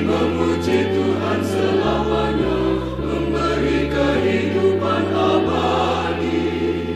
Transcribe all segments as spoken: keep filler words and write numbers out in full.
memuji Tuhan selamanya, memberi kehidupan abadi.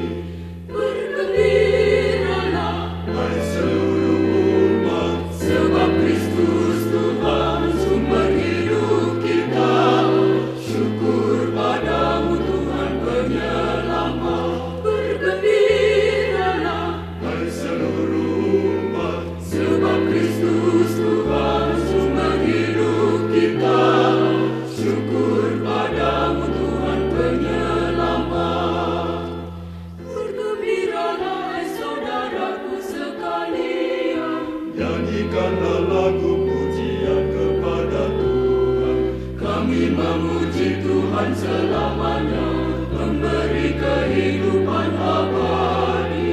Bergembiralah, hai seluruh umat, sebab Kristus Tuhan sumber hidup kita. Syukur padamu Tuhan penyelamat. Bergembiralah, hai seluruh umat, sebab Kristus Tuhan sumber hidup kita. Syukur padamu Tuhan penyelamat. Bergembiralah, hai saudaraku sekalian, nyanyikanlah lagu pujian kepada Tuhan. Kami memuji Tuhan selamanya, memberi kehidupan abadi.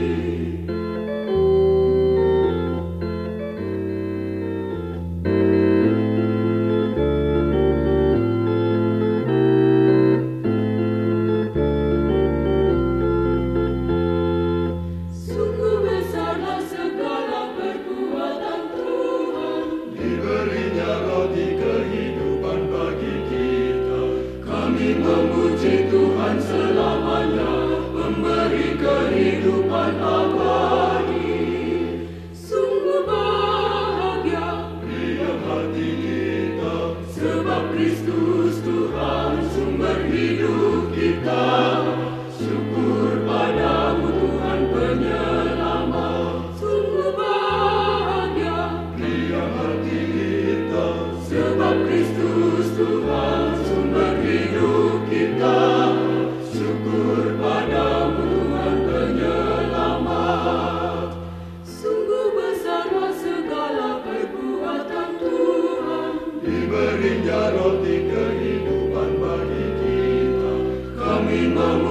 Sungguh besarlah segala perbuatan Tuhan, diberinya roti kehidupan bagi kita. Kami memuji Tuhan selamanya, memberi kehidupan abadi. Sungguh bahagia, riang hati kita, sebab Kristus Tuhan sumber hidup kita. Syukur padamu Tuhan penyelamat. Sungguh bahagia, riang hati kita, sebab Kristus Tuhan sumber hidup kita. Syukur padamu Tuhan penyelamat. Sungguh besarlah segala perbuatan Tuhan, diberinya roti kehidupan bagi kita. Kami memuji